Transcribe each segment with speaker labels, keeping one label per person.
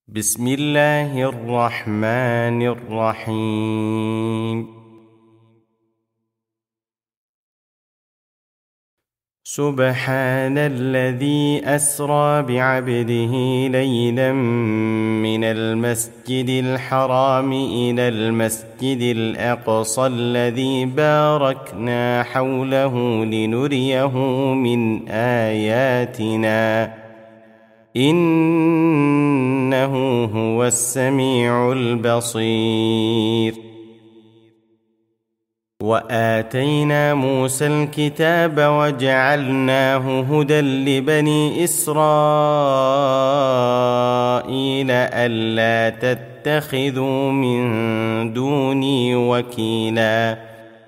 Speaker 1: بسم الله الرحمن الرحيم. سبحان الذي أسرى بعبده ليلا من المسجد الحرام إلى المسجد الأقصى الذي باركنا حوله لنريه من آياتنا إنه هو السميع البصير. وآتينا موسى الكتاب وجعلناه هدى لبني إسرائيل ألا تتخذوا من دوني وكيلا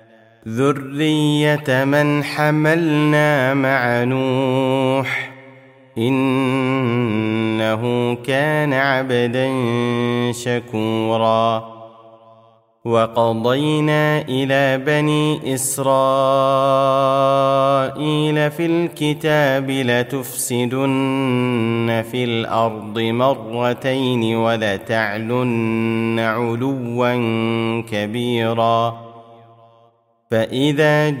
Speaker 1: ذرية من حملنا مع نوح إنه كان عبدا شكورا. وقضينا إلى بني إسرائيل في الكتاب لتفسدن في الأرض مرتين ولتعلن علوا كبيرا. فإذا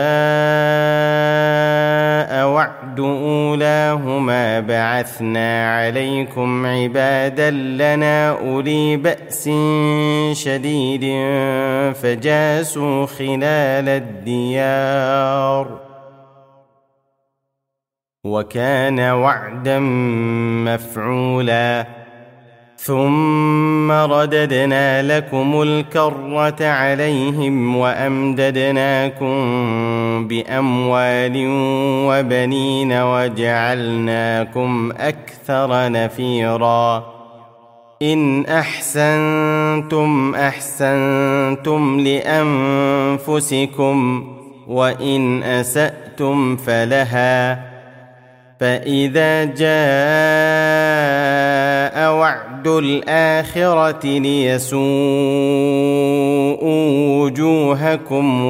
Speaker 1: جاء وعد أولاهما بعثنا عليكم عبادا لنا أولي بأس شديد فجاسوا خلال الديار وكان وعدا مفعولا. ثم رددنا لكم الكرة عليهم وأمددناكم بأموال وبنين وجعلناكم أكثر نفيرا. إن أحسنتم أحسنتم لأنفسكم وإن أسأتم فلها. فإذا جاء وعد الآخرة ليسوءوا وجوهكم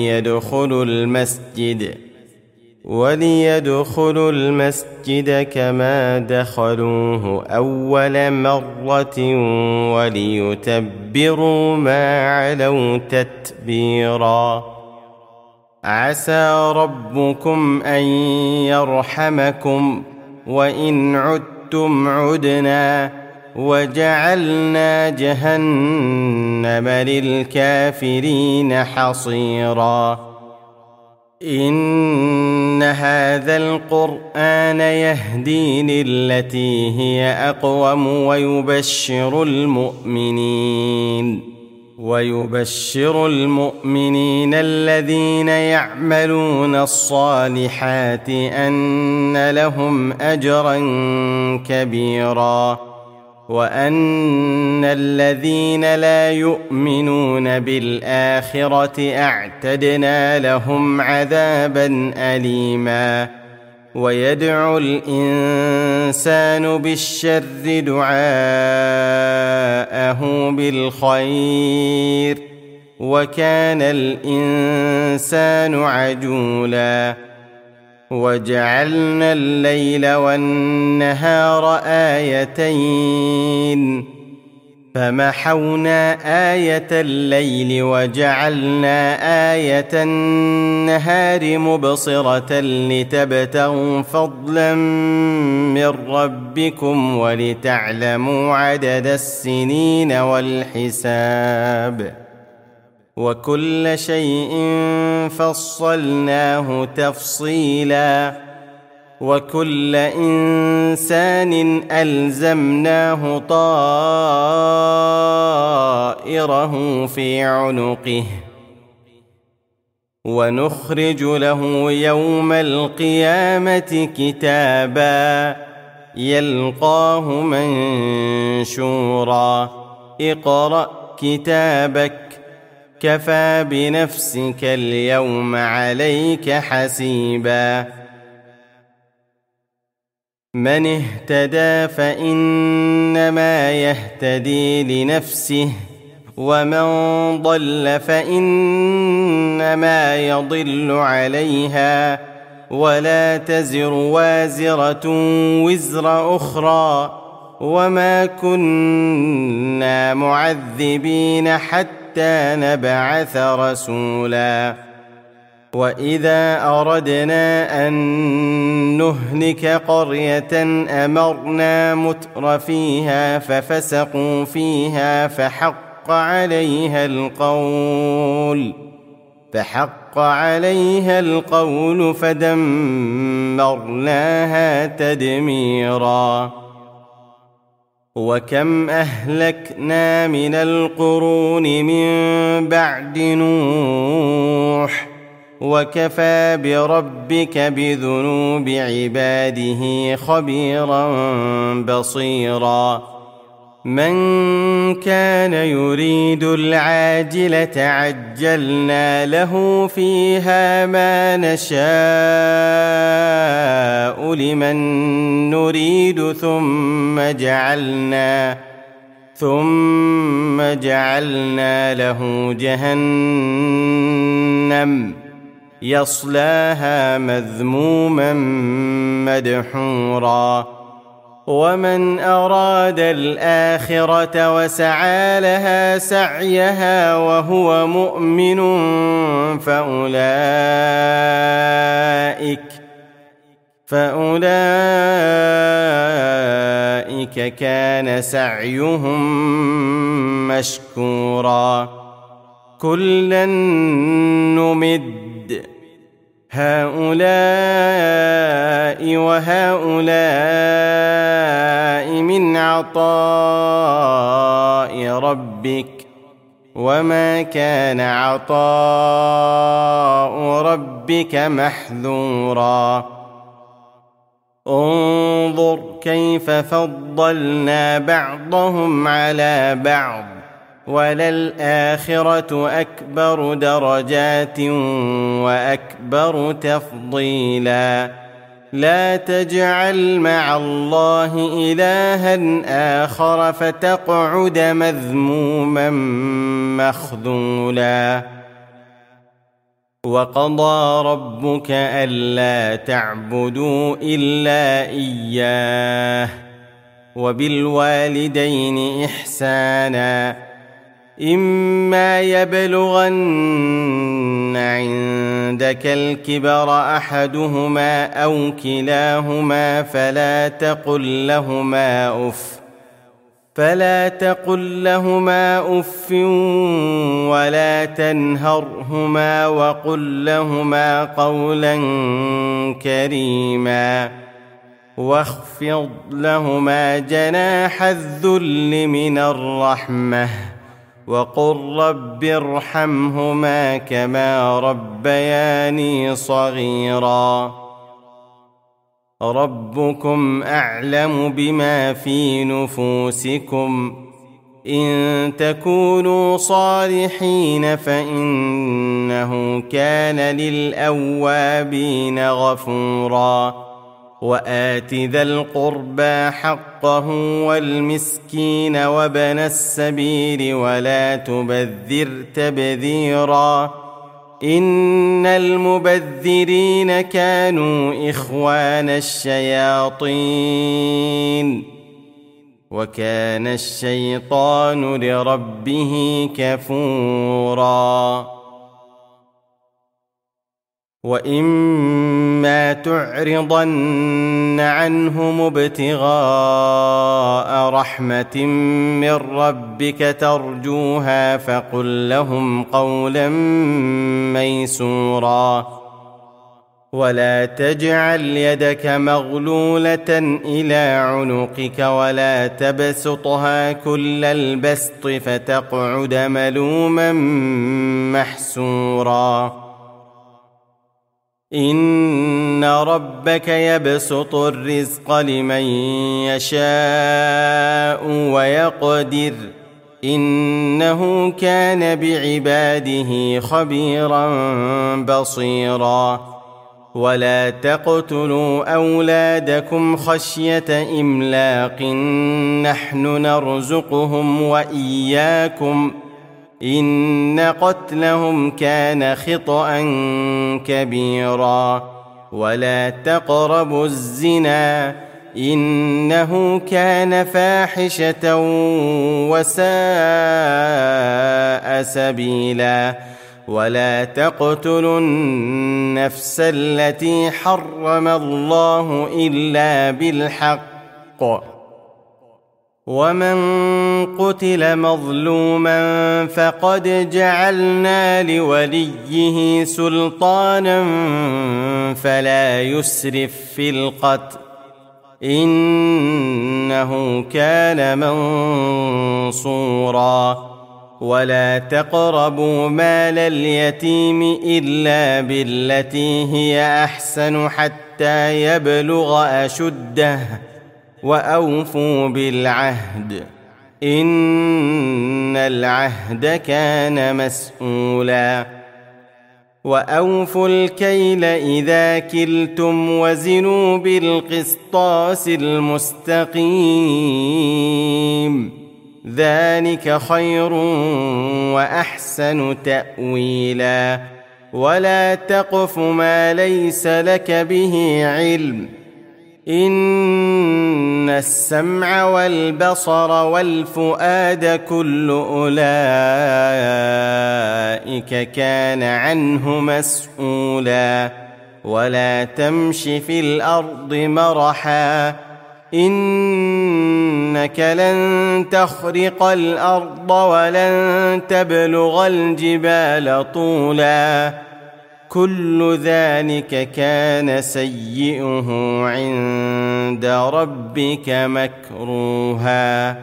Speaker 1: وليدخلوا المسجد كما دخلوه أول مرة وليتبروا ما علوا تتبيرا. عسى ربكم أن يرحمكم وإن عدتم عدنا وجعلنا جهنم للكافرين حصيرا. إن هذا القرآن يهدي للتي هي أقوم ويبشر المؤمنين الذين يعملون الصالحات أن لهم أجرا كبيرا وأن الذين لا يؤمنون بالآخرة أعتدنا لهم عذابا أليما. ويدعو الإنسان بالشر دعاءه بالخير وكان الإنسان عجولا. وجعلنا الليل والنهار آيتين فمحونا آية الليل وجعلنا آية النهار مبصرة لتبتغوا فضلا من ربكم ولتعلموا عدد السنين والحساب وكل شيء فصلناه تفصيلا. وكل إنسان ألزمناه طائره في عنقه ونخرج له يوم القيامة كتابا يلقاه منشورا. اقرأ كتابك كفى بنفسك اليوم عليك حسيبا. من اهتدى فإنما يهتدي لنفسه ومن ضل فإنما يضل عليها ولا تزر وازرة وزر أخرى وما كنا معذبين حتى نبعث رسولا وإذا أردنا أن نهلك قرية أمرنا متر فيها ففسقوا فيها فحق عليها القول فدمرناها تدميرا وكم أهلكنا من القرون من بعد نوح وكفى بربك بذنوب عباده خبيرا بصيرا من كان يريد العاجلة عجلنا له فيها ما نشاء لمن نريد ثم جعلنا له جهنم يصلاها مذموما مدحورا ومن أراد الآخرة وسعى لها سعيها وهو مؤمن فأولئك كان سعيهم مشكورا كلا نمد هؤلاء وهؤلاء من عطاء ربك وما كان عطاء ربك محذورا انظر كيف فضلنا بعضهم على بعض وللآخرة أكبر درجات وأكبر تفضيلا لا تجعل مع الله إلها آخر فتقعد مذموما مخذولا وقضى ربك ألا تعبدوا إلا إياه وبالوالدين إحسانا إما يبلغن عندك الكبر أحدهما أو كلاهما فلا تقل لهما أف ولا تنهرهما وقل لهما قولا كريما واخفض لهما جناح الذل من الرحمة وقل رب ارحمهما كما ربياني صغيرا ربكم أعلم بما في نفوسكم إن تكونوا صالحين فإنه كان للأوابين غفورا وآت ذا القربى حقه والمسكين وابن السبيل ولا تبذر تبذيرا إن المبذرين كانوا إخوان الشياطين وكان الشيطان لربه كفورا وإما تعرضن عنهم ابتغاء رحمة من ربك ترجوها فقل لهم قولا ميسورا ولا تجعل يدك مغلولة إلى عنقك ولا تبسطها كل البسط فتقعد ملوما محسورا إن ربك يبسط الرزق لمن يشاء ويقدر إنه كان بعباده خبيرا بصيرا ولا تقتلوا أولادكم خشية إملاق نحن نرزقهم وإياكم إن قتلهم كان خطأ كبيرا ولا تقربوا الزنا إنه كان فاحشة وساء سبيلا. ولا تقتلوا النفس التي حرم الله إلا بالحق، ومن قتل مظلوما فقد جعلنا لوليه سلطانا فلا يسرف في القتل إنه كان منصورا. ولا تقربوا مال اليتيم إلا بالتي هي أحسن حتى يبلغ أشده، وأوفوا بالعهد إن العهد كان مسؤولا. وأوفوا الكيل إذا كلتم وزنوا بالقسطاس المستقيم، ذلك خير وأحسن تأويلا. ولا تقف ما ليس لك به علم، إن السمع والبصر والفؤاد كل أولئك كان عنه مسؤولا. ولا تمش في الأرض مرحا، إنك لن تخرق الأرض ولن تبلغ الجبال طولا، كل ذلك كان سيئه عند ربك مكروها.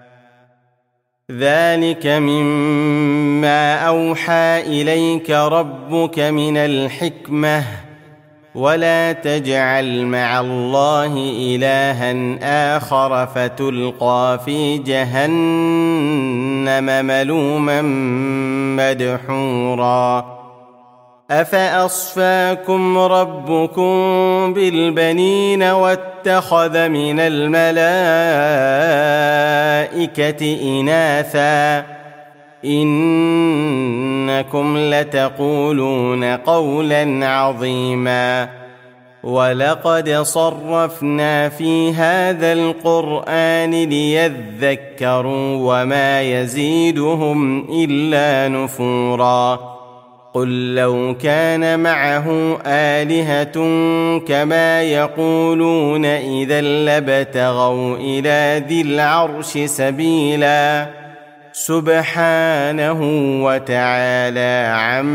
Speaker 1: ذلك مما أوحى إليك ربك من الحكمة. ولا تجعل مع الله إلها آخر فتلقى في جهنم ملوما مدحورا. أفأصفاكم ربكم بالبنين واتخذ من الملائكة إناثا إنكم لتقولون قولا عظيما. ولقد صرفنا في هذا القرآن ليذكروا وما يزيدهم إلا نفورا. قل لو كان معه آلهة كما يقولون إذا لابتغوا إلى ذي العرش سبيلا، سبحانه وتعالى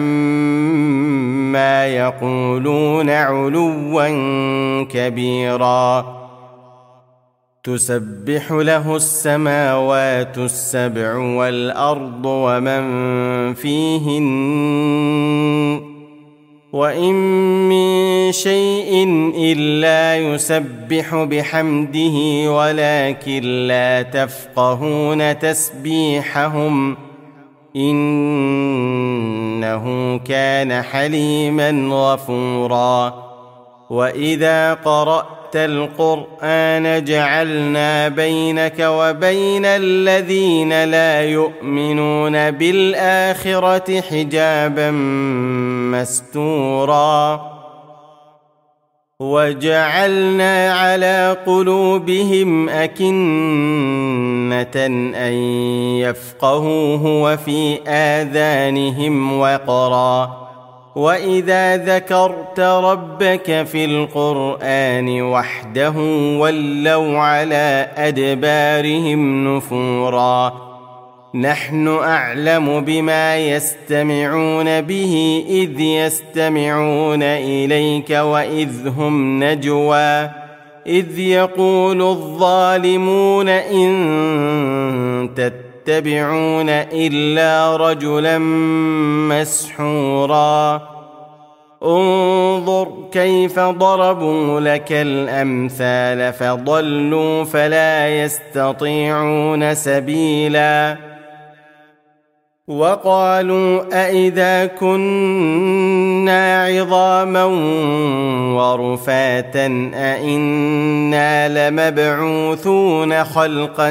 Speaker 1: عما يقولون علوا كبيرا. تسبح له السماوات السبع والأرض ومن فيهن وإن من شيء إلا يسبح بحمده ولكن لا تفقهون تسبيحهم إنه كان حليما غفورا. وإذا قرأت القرآن جعلنا بينك وبين الذين لا يؤمنون بالآخرة حجابا مستورا. وجعلنا على قلوبهم أكنة أن يفقهوه وفي آذانهم وقرا. وإذا ذكرت ربك في القرآن وحده ولوا على أدبارهم نفورا. نحن أعلم بما يستمعون به إذ يستمعون إليك وإذ هم نجوى إذ يقول الظالمون إن تتبعون إلا رجلا مسحورا. انظر كيف ضربوا لك الأمثال فضلوا فلا يستطيعون سبيلا. وقالوا أئذا كنا عظاما ورفاتا أئنا لمبعوثون خلقا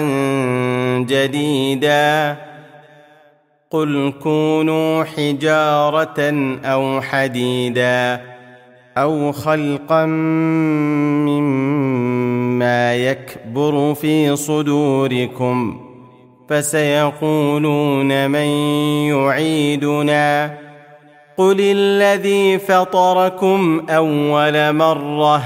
Speaker 1: جديدا. قل كونوا حجارة أو حديدا أو خلقا مما ما يكبر في صدوركم فسيقولون من يعيدنا قل الذي فطركم أول مرة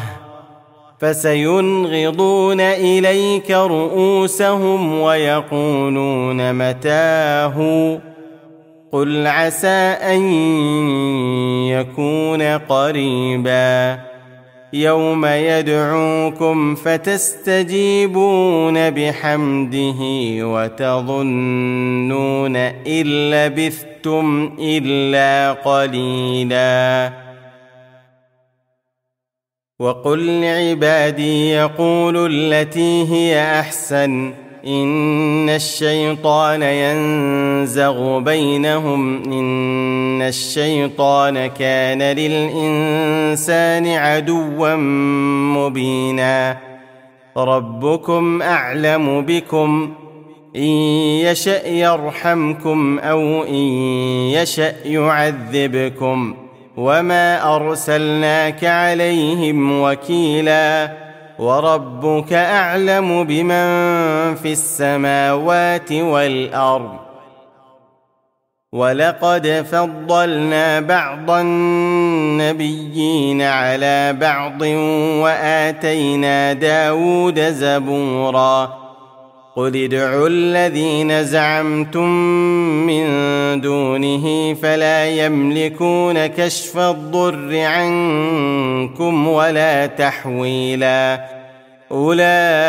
Speaker 1: فسينغضون إليك رؤوسهم ويقولون متاه قل عسى أن يكون قريبا يوم يدعوكم فتستجيبون بحمده وتظنون إن لبثتم إلا قليلا وقل لعبادي يقولوا التي هي أحسن إن الشيطان ينزغ بينهم إن الشيطان كان للإنسان عدوا مبينا ربكم أعلم بكم إن يشأ يرحمكم أو إن يشأ يعذبكم وما أرسلناك عليهم وكيلا وربك أعلم بمن في السماوات والأرض ولقد فضلنا بعض النبيين على بعض وآتينا داود زبورا قل ادعوا الذين زعمتم من دونه فلا يملكون كشف الضر عنكم ولا تحويلا أولئك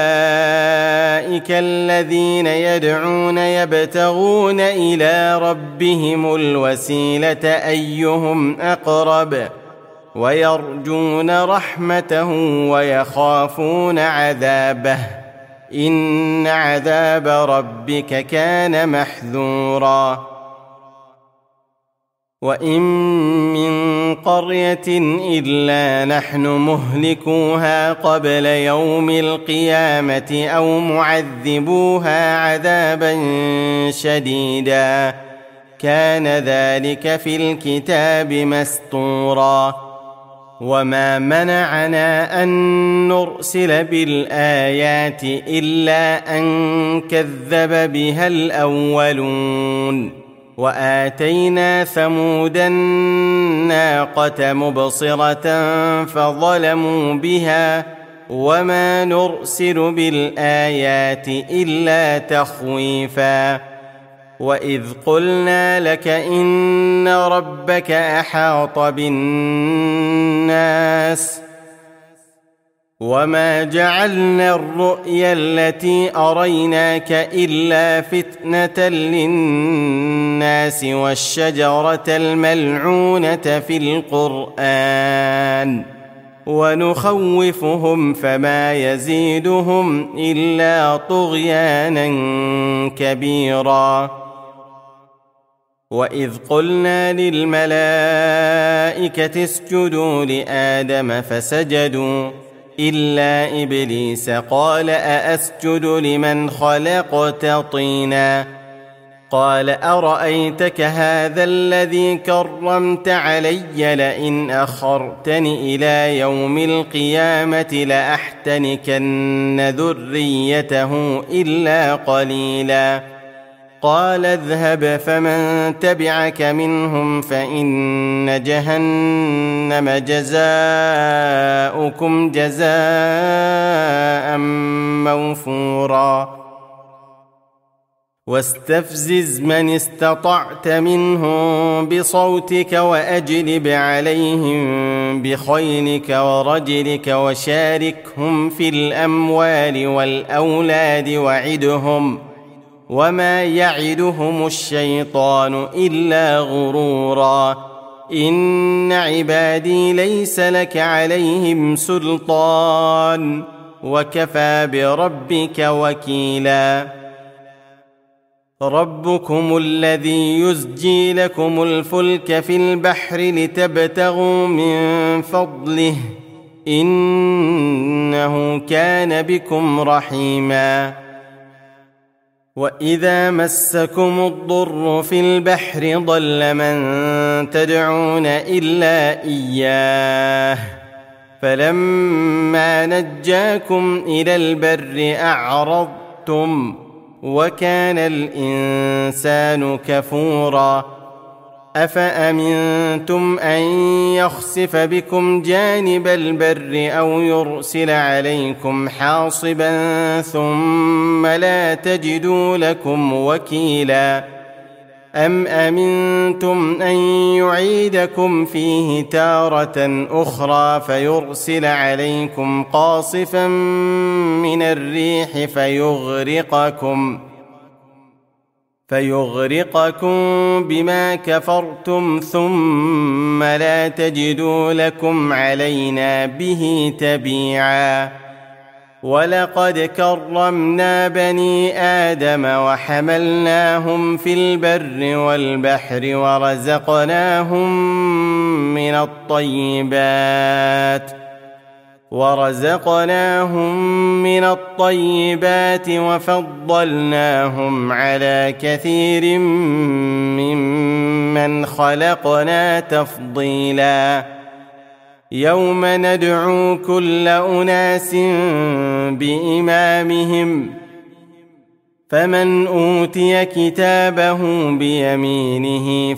Speaker 1: الذين يدعون يبتغون إلى ربهم الوسيلة أيهم أقرب ويرجون رحمته ويخافون عذابه إن عذاب ربك كان محذورا وإن من قرية إلا نحن مهلكوها قبل يوم القيامة أو معذبوها عذابا شديدا كان ذلك في الكتاب مسطورا وما منعنا أن نرسل بالآيات إلا أن كذب بها الأولون وآتينا ثمود الناقة مبصرة فظلموا بها وما نرسل بالآيات إلا تخويفا وإذ قلنا لك إن ربك أحاط بالناس وما جعلنا الرؤيا التي أريناك إلا فتنة للناس والشجرة الملعونة في القرآن ونخوفهم فما يزيدهم إلا طغيانا كبيرا وإذ قلنا للملائكة اسجدوا لآدم فسجدوا إلا إبليس قال أأسجد لمن خلقت طينا قال أرأيتك هذا الذي كرمت علي لئن أخرتني إلى يوم القيامة لأحتنكن ذريته إلا قليلا قال اذهب فمن تبعك منهم فإن جهنم جزاؤكم جزاء موفورا واستفزز من استطعت منهم بصوتك وأجلب عليهم بخيلك ورجلك وشاركهم في الأموال والأولاد وعدهم وما يعدهم الشيطان إلا غرورا إن عبادي ليس لك عليهم سلطان وكفى بربك وكيلا ربكم الذي يزجي لكم الفلك في البحر لتبتغوا من فضله إنه كان بكم رحيما وإذا مسكم الضر في البحر ضل من تدعون إلا إياه فلما نجاكم إلى البر أعرضتم وكان الإنسان كفورا أفأمنتم أن يخسف بكم جانب البر أو يرسل عليكم حاصبا ثم لا تجدوا لكم وكيلا أم أمنتم أن يعيدكم فيه تارة أخرى فيرسل عليكم قاصفا من الريح فيغرقكم بما كفرتم ثم لا تجدوا لكم علينا به تبيعا ولقد كرمنا بني آدم وحملناهم في البر والبحر ورزقناهم من الطيبات وفضلناهم على كثير ممن خلقنا تفضيلا يوم ندعو كل أناس بإمامهم فمن أوتي كتابه بيمينه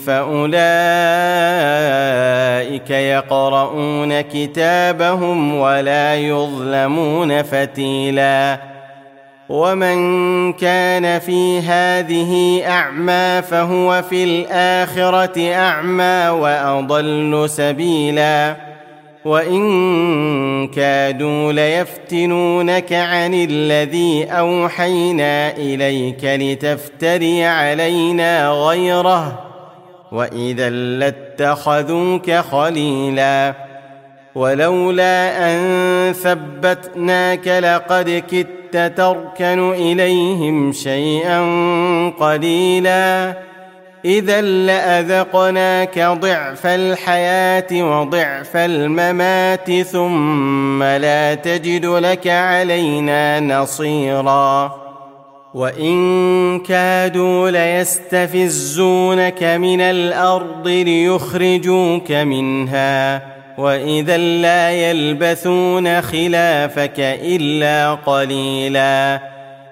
Speaker 1: فأولئك يقرؤون كتابهم ولا يظلمون فتيلا ومن كان في هذه أعمى فهو في الآخرة أعمى وأضل سبيلا وإن كادوا ليفتنونك عن الذي أوحينا إليك لتفتري علينا غيره وإذا لاتخذوك خليلا ولولا أن ثبتناك لقد كدت تركن إليهم شيئا قليلا إذا لأذقناك ضعف الحياة وضعف الممات ثم لا تجد لك علينا نصيرا وإن كادوا ليستفزونك من الأرض ليخرجوك منها وإذا لا يلبثون خلافك إلا قليلا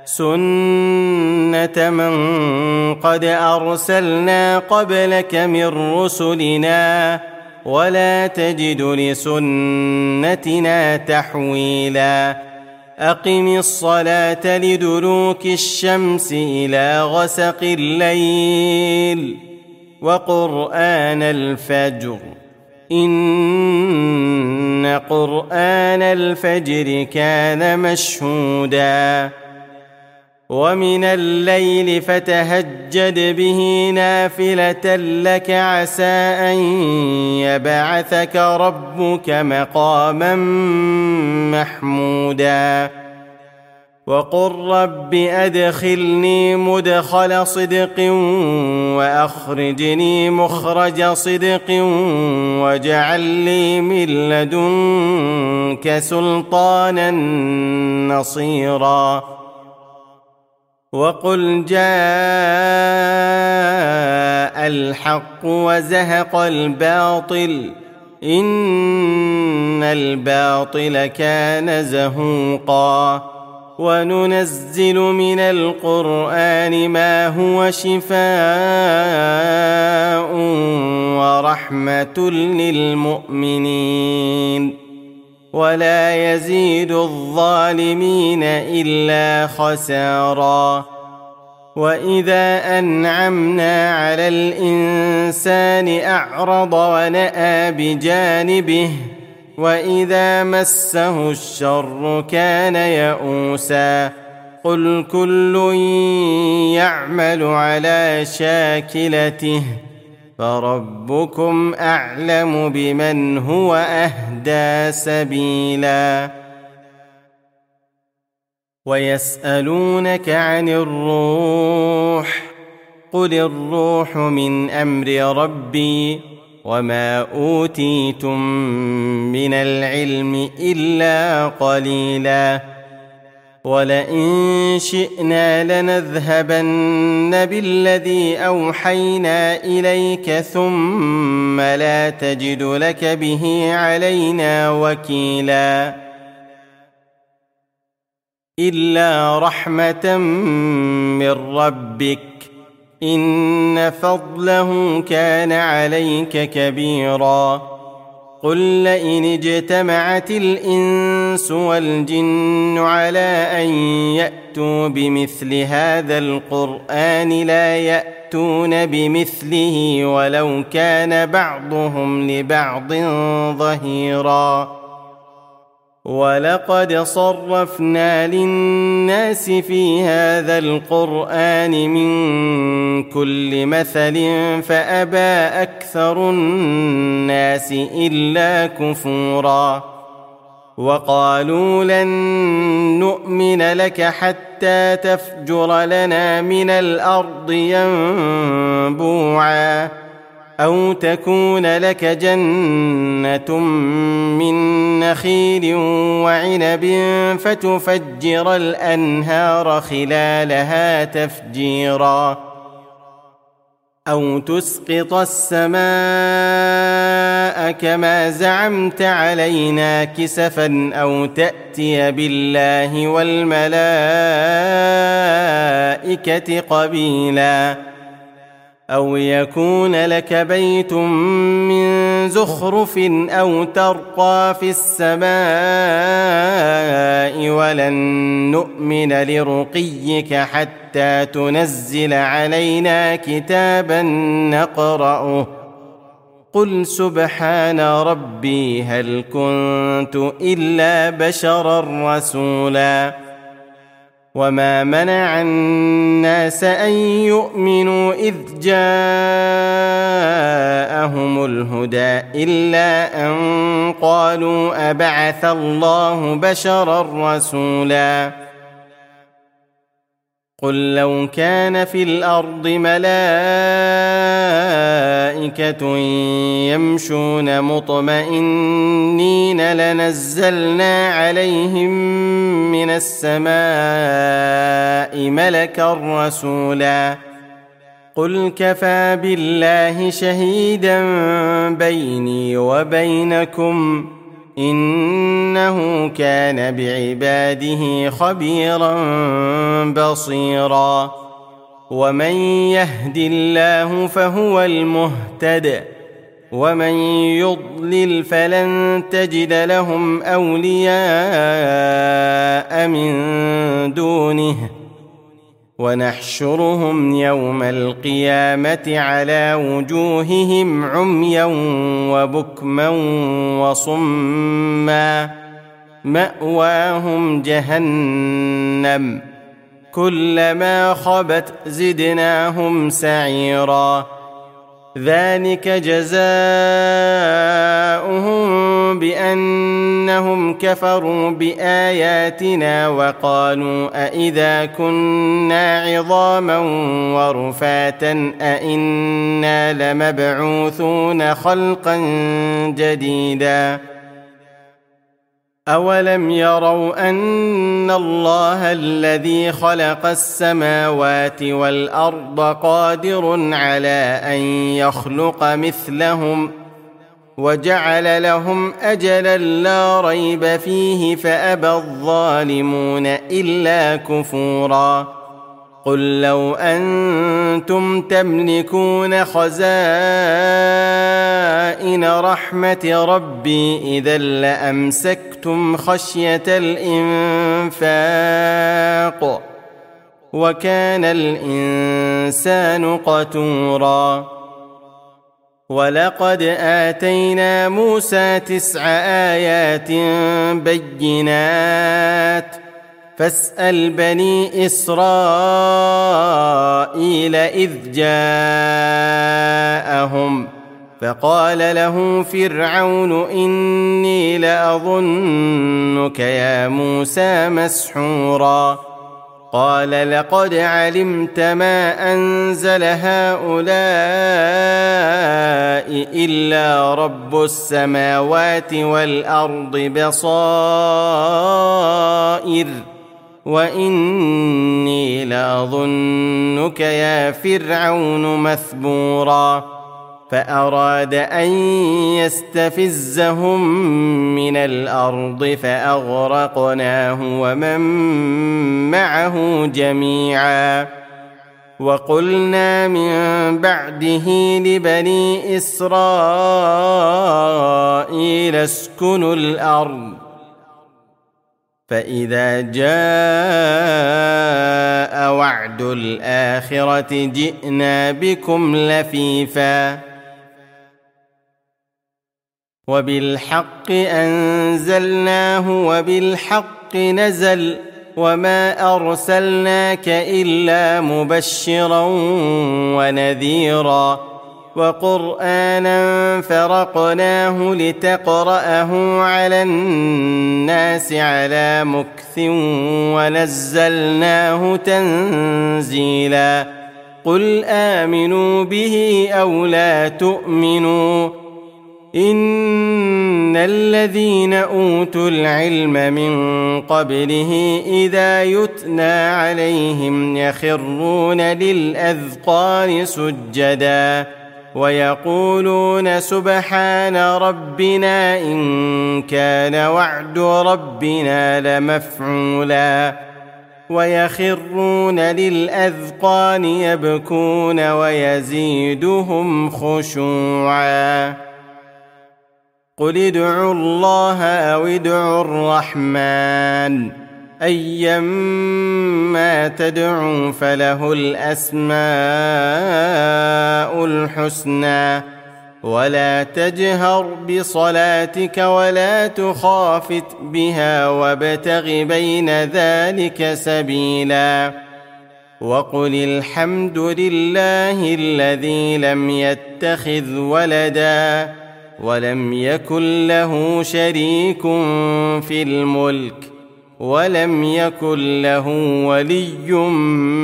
Speaker 1: سنة من قد أرسلنا قبلك من رسلنا ولا تجد لسنتنا تحويلا أقم الصلاة لدلوك الشمس إلى غسق الليل وقرآن الفجر إن قرآن الفجر كان مشهودا ومن الليل فتهجد به نافلة لك عسى أن يبعثك ربك مقاما محمودا وقل رب أدخلني مدخل صدق وأخرجني مخرج صدق واجعل لي من لدنك سلطانا نصيرا وقل جاء الحق وزهق الباطل إن الباطل كان زهوقا وننزل من القرآن ما هو شفاء ورحمة للمؤمنين ولا يزيد الظالمين إلا خسارا وإذا أنعمنا على الإنسان أعرض ونأى بجانبه وإذا مسه الشر كان يئوسا قل كل يعمل على شاكلته فربكم أعلم بمن هو أهدى سبيلا ويسألونك عن الروح قل الروح من أمر ربي وما أوتيتم من العلم إلا قليلا ولئن شئنا لنذهبن بالذي أوحينا إليك ثم لا تجد لك به علينا وكيلا إلا رحمة من ربك إن فضله كان عليك كبيرا قل لئن اجتمعت الإنس والجن على أن يأتوا بمثل هذا القرآن لا يأتون بمثله ولو كان بعضهم لبعض ظهيرا ولقد صرفنا للناس في هذا القرآن من كل مثل فأبى أكثر الناس إلا كفورا وقالوا لن نؤمن لك حتى تفجر لنا من الأرض ينبوعا أو تكون لك جنة من نخيل وعنب فتفجر الأنهار خلالها تفجيرا أو تسقط السماء كما زعمت علينا كسفا أو تأتي بالله والملائكة قبيلا أو يكون لك بيت من زخرف أو ترقى في السماء ولن نؤمن لرقيك حتى تنزل علينا كتابا نقرأه قل سبحان ربي هل كنت إلا بشرا رسولا وما منع الناس أن يؤمنوا إذ جاءهم الهدى إلا أن قالوا أبعث الله بشرا رسولا قل لو كان في الأرض ملائكة يمشون مطمئنين لنزلنا عليهم من السماء ملكا رسولا قل كفى بالله شهيدا بيني وبينكم إنه كان بعباده خبيرا بصيرا ومن يهد الله فهو المهتد ومن يضلل فلن تجد لهم أولياء من دونه ونحشرهم يوم القيامة على وجوههم عميا وبكما وصما مأواهم جهنم كلما خبت زدناهم سعيرا ذلك جزاؤهم بأنهم كفروا بآياتنا وقالوا أإذا كنا عظاما ورفاتا أإنا لمبعوثون خلقا جديدا أولم يروا أن الله الذي خلق السماوات والأرض قادر على أن يخلق مثلهم وجعل لهم أجلا لا ريب فيه فأبى الظالمون إلا كفورا قل لو أنتم تملكون خزائن رحمة ربي إذا لأمسكتم خشية الإنفاق وكان الإنسان قتورا ولقد آتينا موسى 9 آيات بينات فاسأل بني إسرائيل إذ جاءهم فقال له فرعون إني لأظنك يا موسى مسحورا قال لقد علمت ما أنزل هؤلاء إلا رب السماوات والأرض بصائر وإني لأظنك يا فرعون مثبورا فأراد أن يستفزهم من الأرض فأغرقناه ومن معه جميعا وقلنا من بعده لبني إسرائيل اسكنوا الأرض فإذا جاء وعد الآخرة جئنا بكم لفيفا وبالحق أنزلناه وبالحق نزل وما أرسلناك إلا مبشرا ونذيرا وقرآنا فرقناه لتقرأه على الناس على مكث ونزلناه تنزيلا قل آمنوا به أو لا تؤمنوا إن الذين أوتوا العلم من قبله إذا يتلى عليهم يخرون للأذقان سجدا ويقولون سبحان ربنا إن كان وعد ربنا لمفعولا ويخرون للأذقان يبكون ويزيدهم خشوعا قل ادعوا الله أو ادعوا الرحمن أيما تدعوا فله الأسماء الحسنى ولا تجهر بصلاتك ولا تخافت بها وابتغ بين ذلك سبيلا وقل الحمد لله الذي لم يتخذ ولدا ولم يكن له شريك في الملك ولم يكن له ولي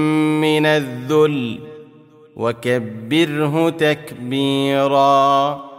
Speaker 1: من الذل وكبره تكبيرا.